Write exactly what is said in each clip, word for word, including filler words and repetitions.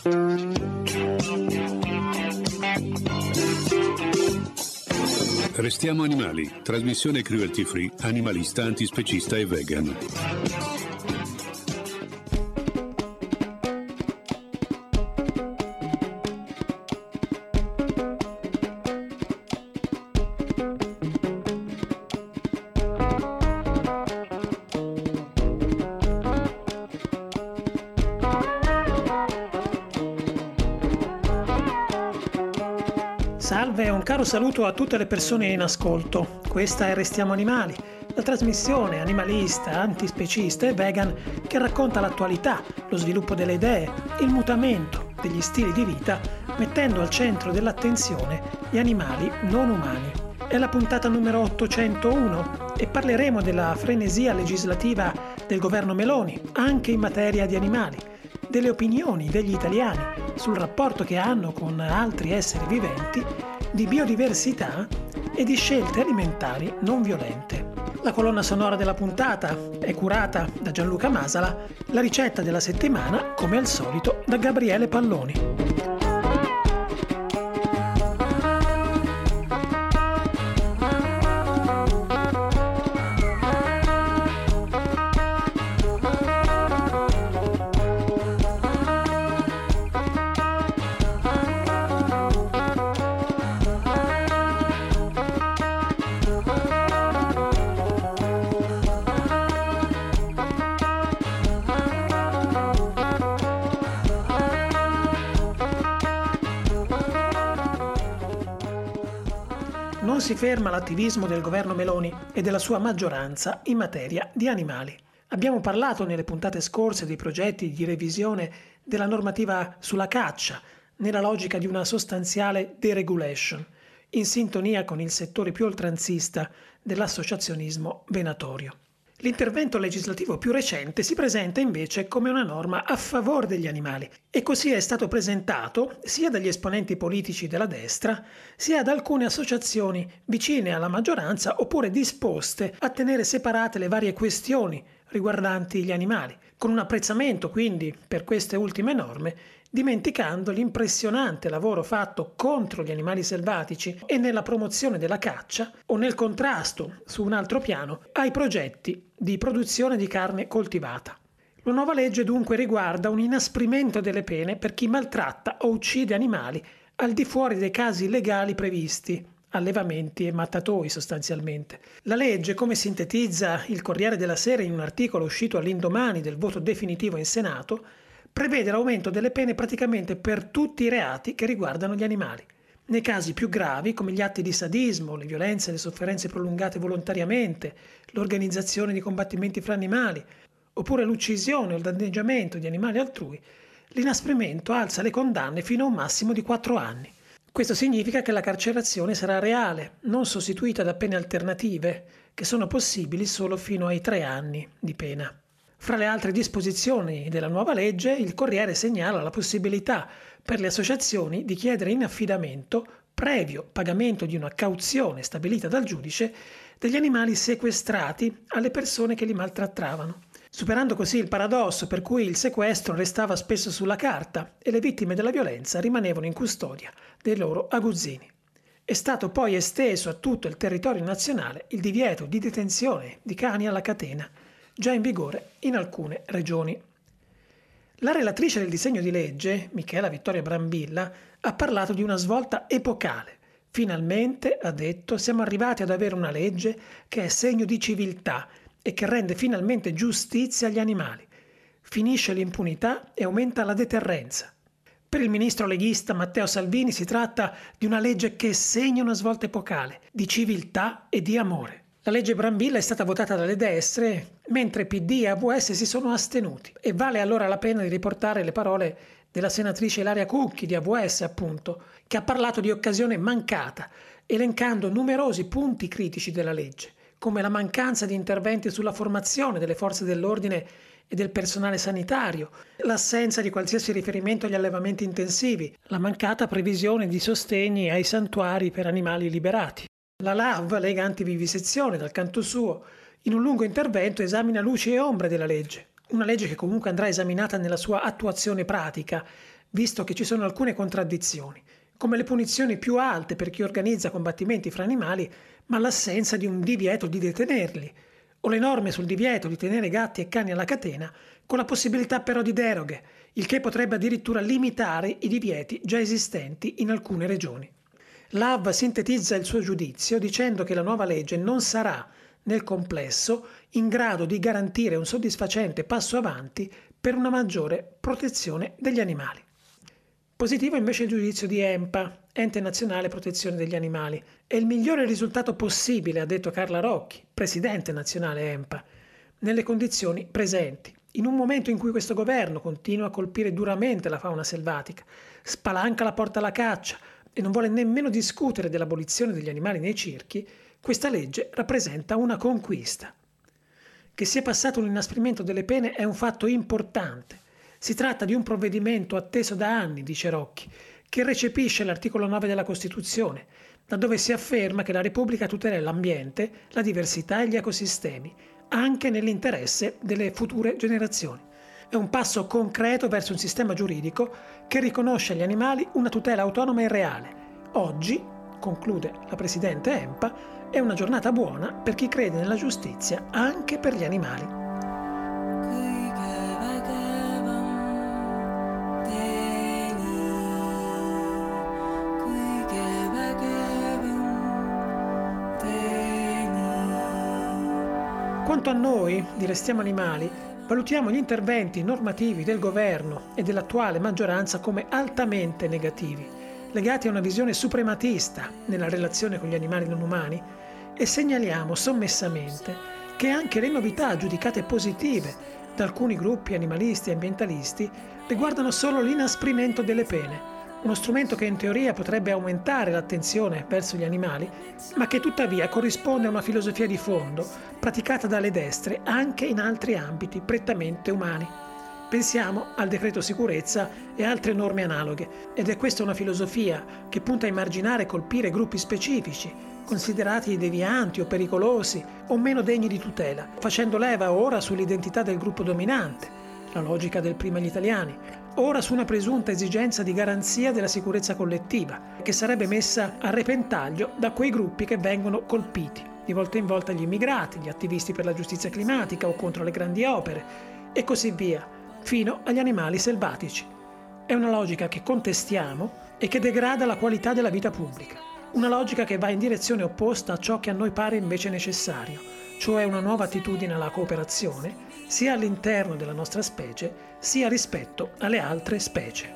Restiamo animali, trasmissione cruelty free, animalista, antispecista e vegan. Salve e un caro saluto a tutte le persone in ascolto. Questa è Restiamo Animali, la trasmissione animalista, antispecista e vegan che racconta l'attualità, lo sviluppo delle idee, il mutamento degli stili di vita, mettendo al centro dell'attenzione gli animali non umani. È la puntata numero ottocentouno e parleremo della frenesia legislativa del governo Meloni, anche in materia di animali, delle opinioni degli italiani sul rapporto che hanno con altri esseri viventi, di biodiversità e di scelte alimentari non violente. La colonna sonora della puntata è curata da Gianluca Masala, la ricetta della settimana, come al solito, da Gabriele Palloni. Non si ferma l'attivismo del governo Meloni e della sua maggioranza in materia di animali. Abbiamo parlato nelle puntate scorse dei progetti di revisione della normativa sulla caccia, nella logica di una sostanziale deregulation, in sintonia con il settore più oltranzista dell'associazionismo venatorio. L'intervento legislativo più recente si presenta invece come una norma a favore degli animali e così è stato presentato sia dagli esponenti politici della destra sia da alcune associazioni vicine alla maggioranza oppure disposte a tenere separate le varie questioni riguardanti gli animali, con un apprezzamento quindi per queste ultime norme, dimenticando l'impressionante lavoro fatto contro gli animali selvatici e nella promozione della caccia o nel contrasto, su un altro piano, ai progetti di produzione di carne coltivata. La nuova legge dunque riguarda un inasprimento delle pene per chi maltratta o uccide animali al di fuori dei casi legali previsti, allevamenti e mattatoi sostanzialmente. La legge, come sintetizza il Corriere della Sera in un articolo uscito all'indomani del voto definitivo in Senato, prevede l'aumento delle pene praticamente per tutti i reati che riguardano gli animali. Nei casi più gravi, come gli atti di sadismo, le violenze e le sofferenze prolungate volontariamente, l'organizzazione di combattimenti fra animali, oppure l'uccisione o il danneggiamento di animali altrui, l'inasprimento alza le condanne fino a un massimo di quattro anni. Questo significa che la carcerazione sarà reale, non sostituita da pene alternative, che sono possibili solo fino ai tre anni di pena. Fra le altre disposizioni della nuova legge, il Corriere segnala la possibilità per le associazioni di chiedere in affidamento, previo pagamento di una cauzione stabilita dal giudice, degli animali sequestrati alle persone che li maltrattavano, superando così il paradosso per cui il sequestro restava spesso sulla carta e le vittime della violenza rimanevano in custodia dei loro aguzzini. È stato poi esteso a tutto il territorio nazionale il divieto di detenzione di cani alla catena, già in vigore in alcune regioni. La relatrice del disegno di legge, Michela Vittoria Brambilla, ha parlato di una svolta epocale. Finalmente, ha detto, siamo arrivati ad avere una legge che è segno di civiltà e che rende finalmente giustizia agli animali. Finisce l'impunità e aumenta la deterrenza. Per il ministro leghista Matteo Salvini si tratta di una legge che segna una svolta epocale, di civiltà e di amore. La legge Brambilla è stata votata dalle destre, mentre P D e A V S si sono astenuti. E vale allora la pena di riportare le parole della senatrice Ilaria Cucchi di A V S, appunto, che ha parlato di occasione mancata, elencando numerosi punti critici della legge, come la mancanza di interventi sulla formazione delle forze dell'ordine e del personale sanitario, l'assenza di qualsiasi riferimento agli allevamenti intensivi, la mancata previsione di sostegni ai santuari per animali liberati. La L A V, Lega Antivivisezione, dal canto suo, in un lungo intervento esamina luci e ombre della legge, una legge che comunque andrà esaminata nella sua attuazione pratica, visto che ci sono alcune contraddizioni, come le punizioni più alte per chi organizza combattimenti fra animali, ma l'assenza di un divieto di detenerli, o le norme sul divieto di tenere gatti e cani alla catena, con la possibilità però di deroghe, il che potrebbe addirittura limitare i divieti già esistenti in alcune regioni. L'A V sintetizza il suo giudizio dicendo che la nuova legge non sarà, nel complesso, in grado di garantire un soddisfacente passo avanti per una maggiore protezione degli animali. Positivo invece il giudizio di ENPA, Ente Nazionale Protezione degli Animali. È il migliore risultato possibile, ha detto Carla Rocchi, presidente nazionale ENPA, nelle condizioni presenti. In un momento in cui questo governo continua a colpire duramente la fauna selvatica, spalanca la porta alla caccia e non vuole nemmeno discutere dell'abolizione degli animali nei circhi, questa legge rappresenta una conquista. Che sia passato un inasprimento delle pene è un fatto importante. Si tratta di un provvedimento atteso da anni, dice Rocchi, che recepisce l'articolo nove della Costituzione, laddove si afferma che la Repubblica tutela l'ambiente, la diversità e gli ecosistemi, anche nell'interesse delle future generazioni. È un passo concreto verso un sistema giuridico che riconosce agli animali una tutela autonoma e reale. Oggi, conclude la Presidente ENPA, è una giornata buona per chi crede nella giustizia anche per gli animali. Quanto a noi, di Restiamo Animali, valutiamo gli interventi normativi del governo e dell'attuale maggioranza come altamente negativi, legati a una visione suprematista nella relazione con gli animali non umani, e segnaliamo sommessamente che anche le novità giudicate positive da alcuni gruppi animalisti e ambientalisti riguardano solo l'inasprimento delle pene, uno strumento che in teoria potrebbe aumentare l'attenzione verso gli animali, ma che tuttavia corrisponde a una filosofia di fondo praticata dalle destre anche in altri ambiti prettamente umani. Pensiamo al decreto sicurezza e altre norme analoghe, ed è questa una filosofia che punta a emarginare e colpire gruppi specifici, considerati devianti o pericolosi o meno degni di tutela, facendo leva ora sull'identità del gruppo dominante, la logica del prima gli italiani, ora su una presunta esigenza di garanzia della sicurezza collettiva, che sarebbe messa a repentaglio da quei gruppi che vengono colpiti, di volta in volta gli immigrati, gli attivisti per la giustizia climatica o contro le grandi opere, e così via, fino agli animali selvatici. È una logica che contestiamo e che degrada la qualità della vita pubblica. Una logica che va in direzione opposta a ciò che a noi pare invece necessario, cioè una nuova attitudine alla cooperazione, sia all'interno della nostra specie, sia rispetto alle altre specie.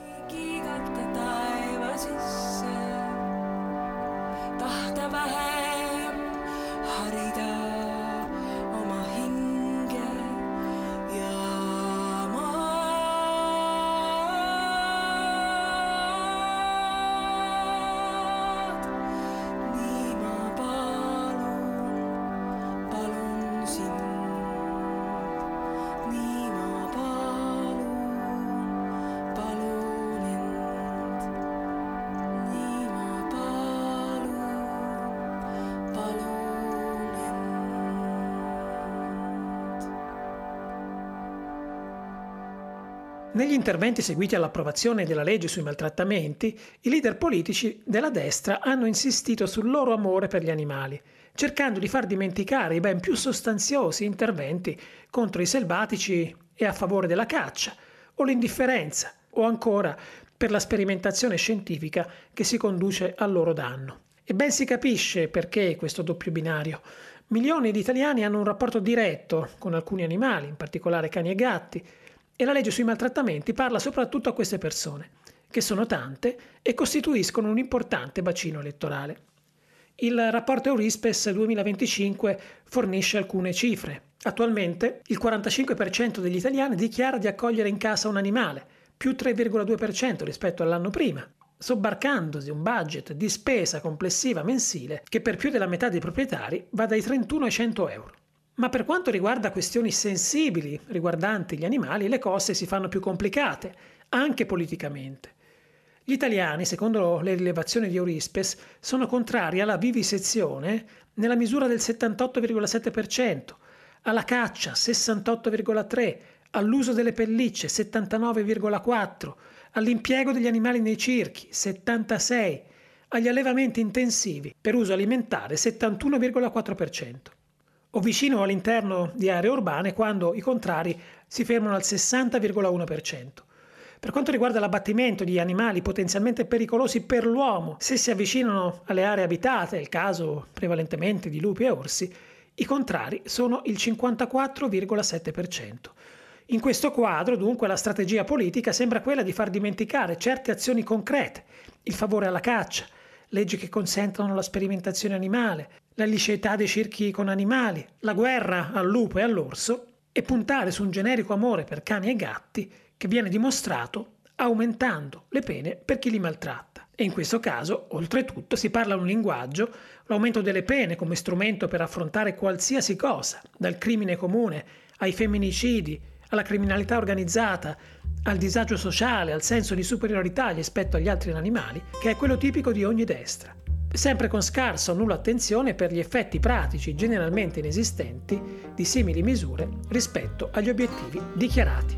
Negli interventi seguiti all'approvazione della legge sui maltrattamenti, i leader politici della destra hanno insistito sul loro amore per gli animali, cercando di far dimenticare i ben più sostanziosi interventi contro i selvatici e a favore della caccia, o l'indifferenza, o ancora per la sperimentazione scientifica che si conduce al loro danno. E ben si capisce perché questo doppio binario. Milioni di italiani hanno un rapporto diretto con alcuni animali, in particolare cani e gatti, e la legge sui maltrattamenti parla soprattutto a queste persone, che sono tante e costituiscono un importante bacino elettorale. Il rapporto Eurispes duemilaventicinque fornisce alcune cifre. Attualmente il quarantacinque per cento degli italiani dichiara di accogliere in casa un animale, più tre virgola due per cento rispetto all'anno prima, sobbarcandosi un budget di spesa complessiva mensile che per più della metà dei proprietari va dai trentuno ai cento euro. Ma per quanto riguarda questioni sensibili riguardanti gli animali, le cose si fanno più complicate, anche politicamente. Gli italiani, secondo le rilevazioni di Eurispes, sono contrari alla vivisezione nella misura del settantotto virgola sette per cento, alla caccia sessantotto virgola tre per cento, all'uso delle pellicce settantanove virgola quattro per cento, all'impiego degli animali nei circhi, settantasei, agli allevamenti intensivi per uso alimentare, settantuno virgola quattro per cento. O vicino all'interno di aree urbane, quando i contrari si fermano al sessanta virgola uno per cento. Per quanto riguarda l'abbattimento di animali potenzialmente pericolosi per l'uomo, se si avvicinano alle aree abitate, è il caso prevalentemente di lupi e orsi, i contrari sono il cinquantaquattro virgola sette per cento. In questo quadro, dunque, la strategia politica sembra quella di far dimenticare certe azioni concrete, il favore alla caccia, leggi che consentono la sperimentazione animale, la liceità dei circhi con animali, la guerra al lupo e all'orso, e puntare su un generico amore per cani e gatti che viene dimostrato aumentando le pene per chi li maltratta. E in questo caso, oltretutto, si parla un linguaggio, l'aumento delle pene come strumento per affrontare qualsiasi cosa, dal crimine comune ai femminicidi, alla criminalità organizzata, al disagio sociale, al senso di superiorità rispetto agli altri animali, che è quello tipico di ogni destra. Sempre con scarsa o nulla attenzione per gli effetti pratici generalmente inesistenti di simili misure rispetto agli obiettivi dichiarati.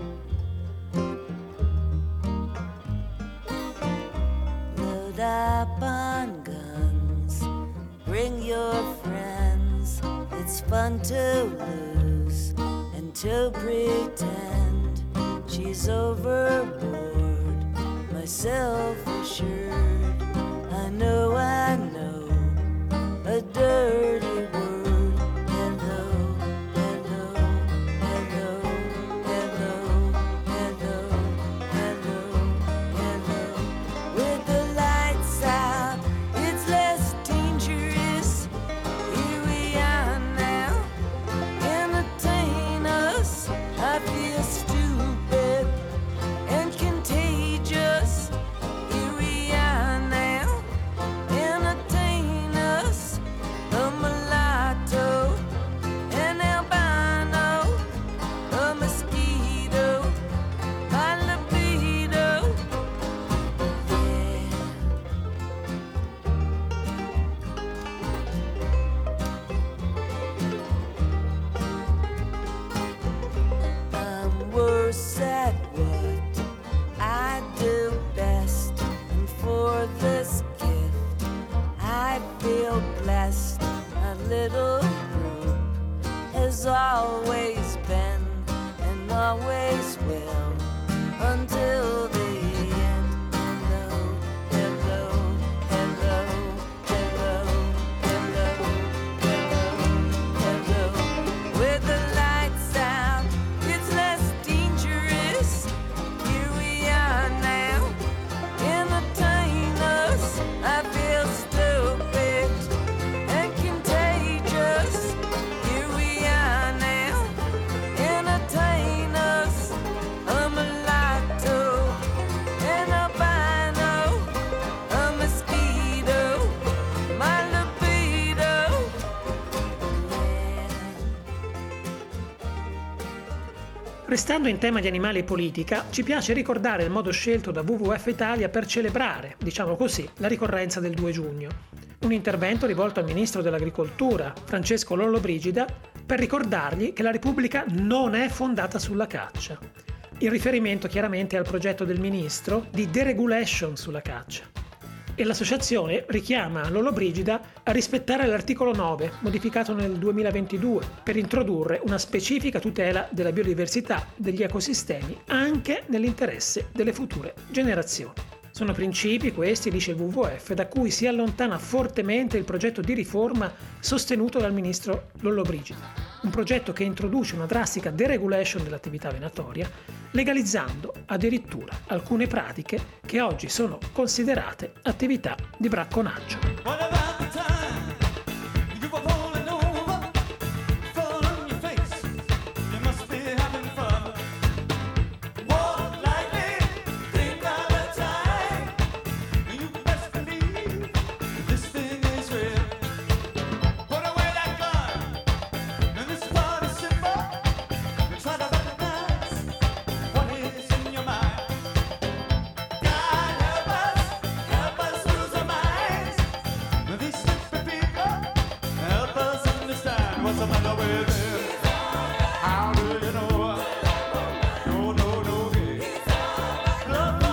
Load up on guns, bring your friends, it's fun to lose and to pretend she's overboard, myself assured. I know, I know, a dirty word. Hello, hello, hello, hello, hello, hello, hello. With the lights out, it's less dangerous. Here we are now, entertain us. I feel stupid and contagious. Here we are now, entertain us. A mulatto, an albino, a mosquito, my libido. Yeah. I'm worse at what I do best, and for this gift I feel blessed. A little group has always been and always will until the end. Hello, hello, hello, hello, hello, hello, hello. With the lights out, it's less dangerous. Here we are now, entertain us. I feel stupid and contagious. Here we are now, entertain us. A mulatto, an albino, a mosquito, my libido. Restando in tema di animali e politica, ci piace ricordare il modo scelto da W W F Italia per celebrare, diciamo così, la ricorrenza del due giugno. Un intervento rivolto al ministro dell'Agricoltura, Francesco Lollobrigida, per ricordargli che la Repubblica non è fondata sulla caccia. Il riferimento chiaramente è al progetto del ministro di deregulation sulla caccia. E l'associazione richiama Lollobrigida a rispettare l'articolo nove, modificato nel duemilaventidue, per introdurre una specifica tutela della biodiversità degli ecosistemi anche nell'interesse delle future generazioni. Sono principi questi, dice il W W F, da cui si allontana fortemente il progetto di riforma sostenuto dal ministro Lollobrigida. Un progetto che introduce una drastica deregulation dell'attività venatoria, legalizzando addirittura alcune pratiche che oggi sono considerate attività di bracconaggio. How do you know? No, no, no, no.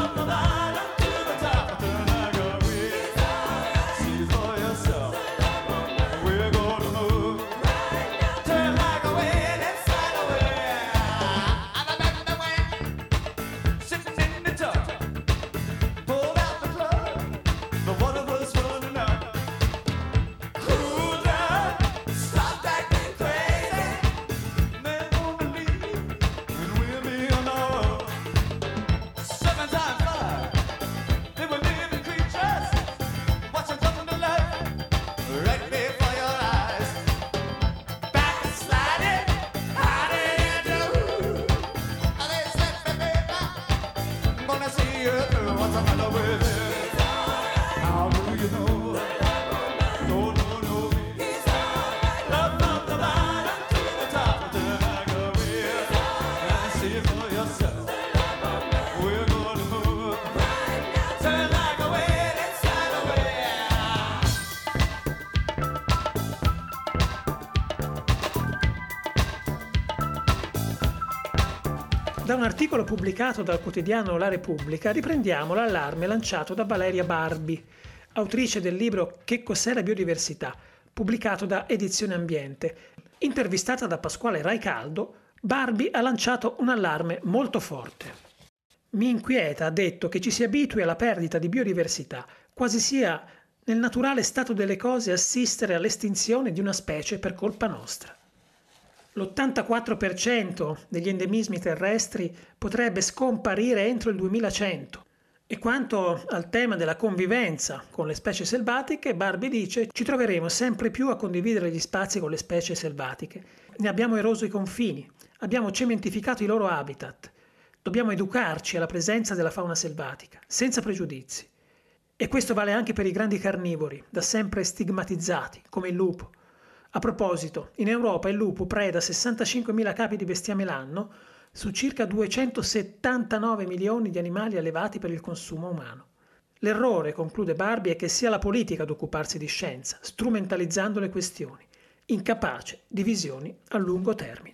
Da un articolo pubblicato dal quotidiano La Repubblica riprendiamo l'allarme lanciato da Valeria Barbi, autrice del libro Che cos'è la biodiversità, pubblicato da Edizione Ambiente. Intervistata da Pasquale Raicaldo, Barbi ha lanciato un allarme molto forte. Mi inquieta, ha detto, che ci si abitui alla perdita di biodiversità, quasi sia nel naturale stato delle cose assistere all'estinzione di una specie per colpa nostra. L'ottantaquattro per cento degli endemismi terrestri potrebbe scomparire entro il duemilacento. E quanto al tema della convivenza con le specie selvatiche, Barbi dice: ci troveremo sempre più a condividere gli spazi con le specie selvatiche. Ne abbiamo eroso i confini, abbiamo cementificato i loro habitat. Dobbiamo educarci alla presenza della fauna selvatica, senza pregiudizi. E questo vale anche per i grandi carnivori, da sempre stigmatizzati, come il lupo. A proposito, in Europa il lupo preda sessantacinquemila capi di bestiame l'anno su circa duecentosettantanove milioni di animali allevati per il consumo umano. L'errore, conclude Barbi, è che sia la politica ad occuparsi di scienza, strumentalizzando le questioni, incapace di visioni a lungo termine.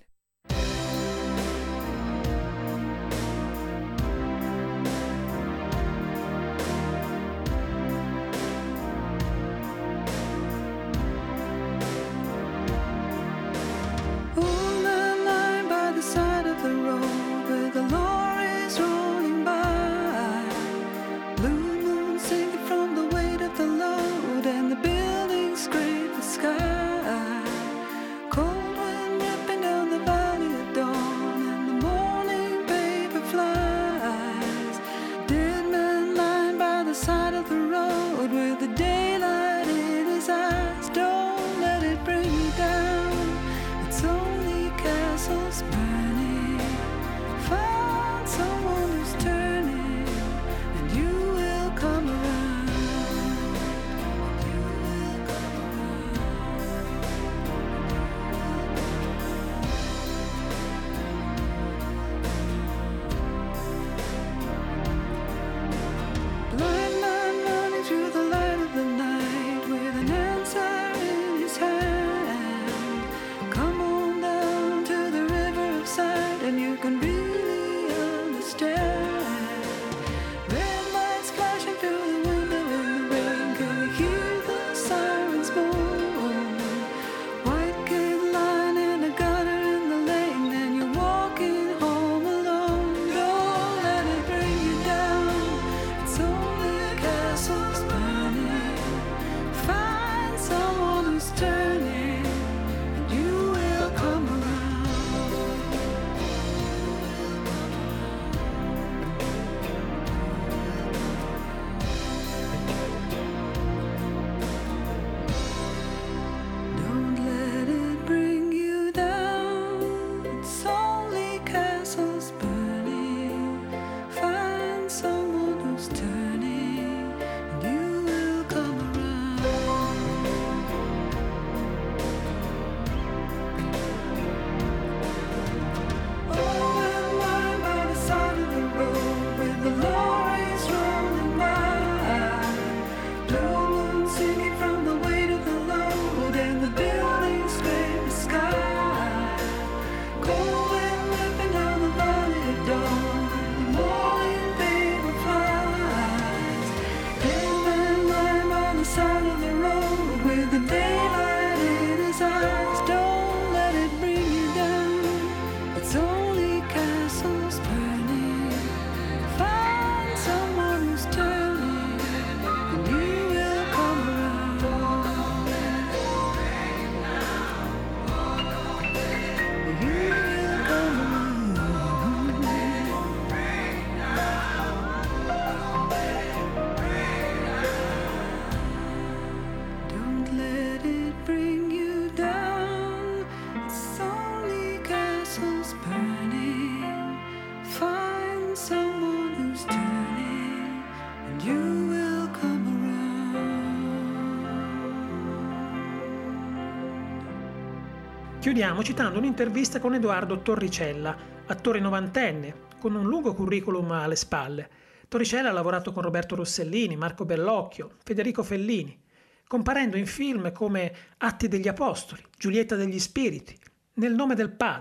Chiudiamo citando un'intervista con Edoardo Torricella, attore novantenne, con un lungo curriculum alle spalle. Torricella ha lavorato con Roberto Rossellini, Marco Bellocchio, Federico Fellini, comparendo in film come Atti degli Apostoli, Giulietta degli Spiriti, Nel nome del padre e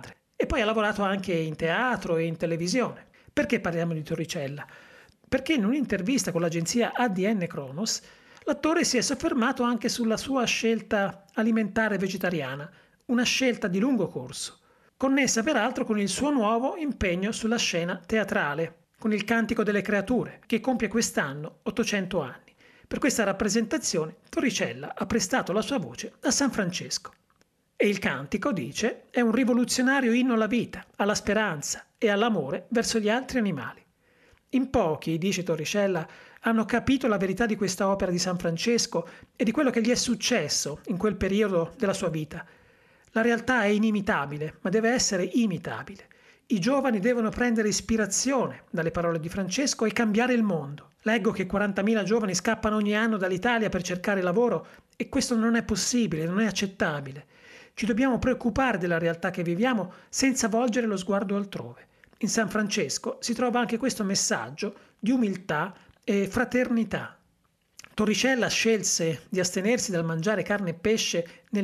poi ha lavorato anche in teatro e in televisione. Perché parliamo di Torricella? Perché in un'intervista con l'agenzia A D N Kronos l'attore si è soffermato anche sulla sua scelta alimentare vegetariana, una scelta di lungo corso, connessa peraltro con il suo nuovo impegno sulla scena teatrale, con il Cantico delle Creature, che compie quest'anno ottocento anni. Per questa rappresentazione Torricella ha prestato la sua voce a San Francesco. E il cantico, dice, è un rivoluzionario inno alla vita, alla speranza e all'amore verso gli altri animali. In pochi, dice Torricella, hanno capito la verità di questa opera di San Francesco e di quello che gli è successo in quel periodo della sua vita. La realtà è inimitabile, ma deve essere imitabile. I giovani devono prendere ispirazione dalle parole di Francesco e cambiare il mondo. Leggo che quarantamila giovani scappano ogni anno dall'Italia per cercare lavoro e questo non è possibile, non è accettabile. Ci dobbiamo preoccupare della realtà che viviamo senza volgere lo sguardo altrove. In San Francesco si trova anche questo messaggio di umiltà e fraternità. Torricella scelse di astenersi dal mangiare carne e pesce nel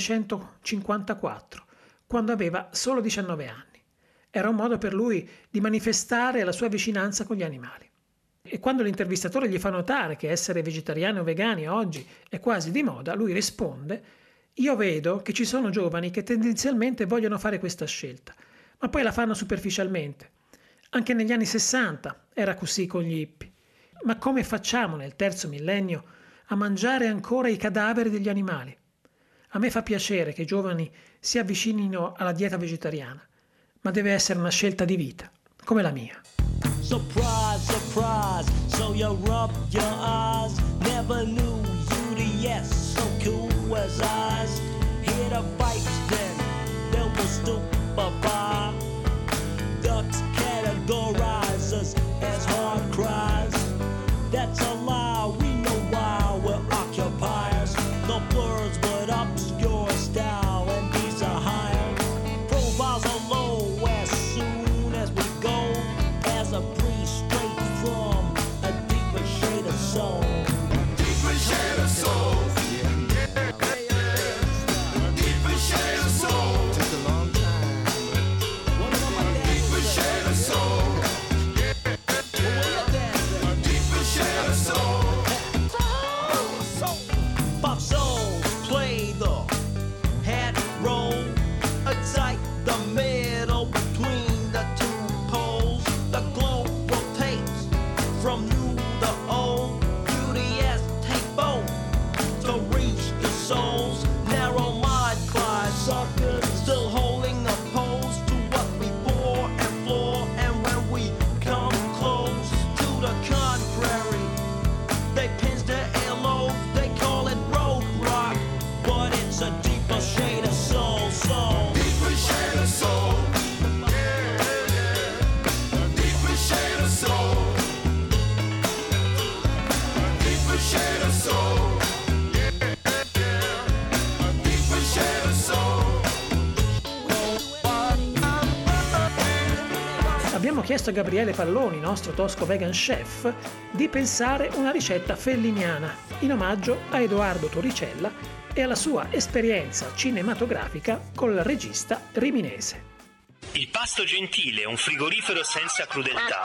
millenovecentocinquantaquattro, quando aveva solo diciannove anni. Era un modo per lui di manifestare la sua vicinanza con gli animali. E quando l'intervistatore gli fa notare che essere vegetariani o vegani oggi è quasi di moda, lui risponde: «Io vedo che ci sono giovani che tendenzialmente vogliono fare questa scelta, ma poi la fanno superficialmente. Anche negli anni sessanta era così con gli hippie. Ma come facciamo nel terzo millennio a mangiare ancora i cadaveri degli animali? A me fa piacere che i giovani si avvicinino alla dieta vegetariana, ma deve essere una scelta di vita, come la mia». Surprise, surprise, so you rub your eyes. Never knew U D S, so cool as eyes. Hear the pipes then, they will stupefy. Ducks categorize us as hard cries. That's a lie, we know why we're occupiers. The blurs but obscure style, and these are higher. Profiles are low as soon as we go. As a breeze straight from a deeper shade of soul. Deeper shade of soul. Deeper shade of soul. Took a long time. Deeper shade of soul. Deeper shade of soul. Pop soul, play the head roll. Excite the middle between the two poles. The globe rotates from new to old. U D S take both to reach the souls. Narrow mind cries, suckers still holding the pose to what we bore and floor. And when we come close to the contrary, they pinch their earlobe. They call it road rock, but it's a deeper shade of soul. Soul. Deeper shade of soul. Deeper shade of soul. Deeper shade of soul. Deeper shade of soul. Abbiamo chiesto a Gabriele Palloni, nostro tosco vegan chef, di pensare una ricetta felliniana in omaggio a Edoardo Torricella e alla sua esperienza cinematografica col regista riminese. Il pasto gentile è un frigorifero senza crudeltà.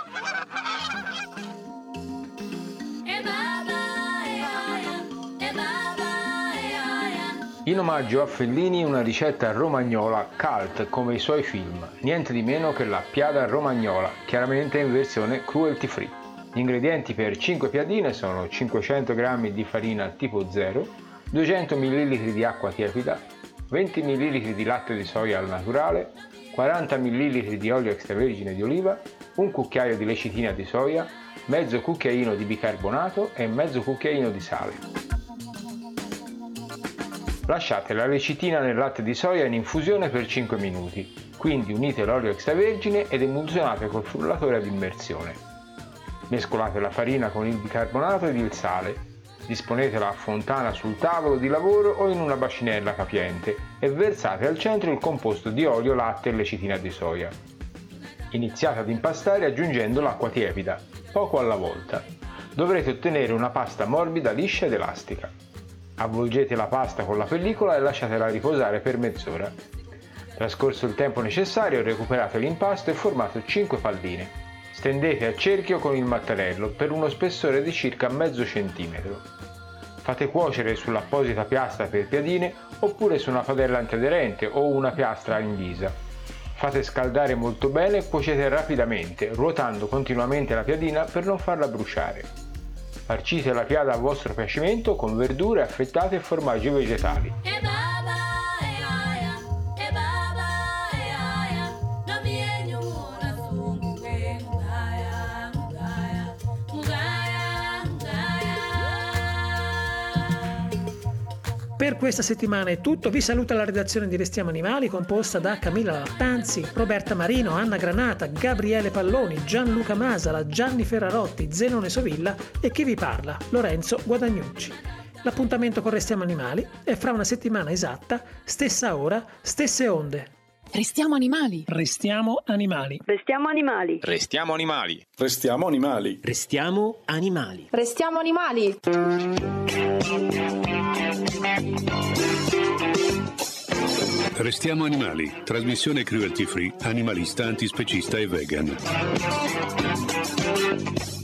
In omaggio a Fellini una ricetta romagnola cult come i suoi film, niente di meno che la piada romagnola, chiaramente in versione cruelty free. Gli ingredienti per cinque piadine sono cinquecento grammi di farina tipo zero, duecento millilitri di acqua tiepida, venti millilitri di latte di soia al naturale, quaranta millilitri di olio extravergine di oliva, un cucchiaio di lecitina di soia, mezzo cucchiaino di bicarbonato e mezzo cucchiaino di sale. Lasciate la lecitina nel latte di soia in infusione per cinque minuti, quindi unite l'olio extravergine ed emulsionate col frullatore ad immersione. Mescolate la farina con il bicarbonato ed il sale, disponetela a fontana sul tavolo di lavoro o in una bacinella capiente e versate al centro il composto di olio, latte e lecitina di soia. Iniziate ad impastare aggiungendo l'acqua tiepida, poco alla volta. Dovrete ottenere una pasta morbida, liscia ed elastica. Avvolgete la pasta con la pellicola e lasciatela riposare per mezz'ora. Trascorso il tempo necessario, recuperate l'impasto e formato cinque palline. Stendete a cerchio con il mattarello per uno spessore di circa mezzo centimetro. Fate cuocere sull'apposita piastra per piadine oppure su una padella antiaderente o una piastra invisa. Fate scaldare molto bene e cuocete rapidamente, ruotando continuamente la piadina per non farla bruciare. Farcite la piada a vostro piacimento con verdure affettate e formaggi vegetali. Per questa settimana è tutto, vi saluta la redazione di Restiamo Animali composta da Camilla Lattanzi, Roberta Marino, Anna Granata, Gabriele Palloni, Gianluca Masala, Gianni Ferrarotti, Zenone Sovilla e chi vi parla, Lorenzo Guadagnucci. L'appuntamento con Restiamo Animali è fra una settimana esatta, stessa ora, stesse onde. Restiamo animali. Restiamo animali. Restiamo animali. Restiamo animali. Restiamo animali. Restiamo animali. Restiamo animali. Restiamo animali, trasmissione cruelty free, animalista, antispecista e vegan.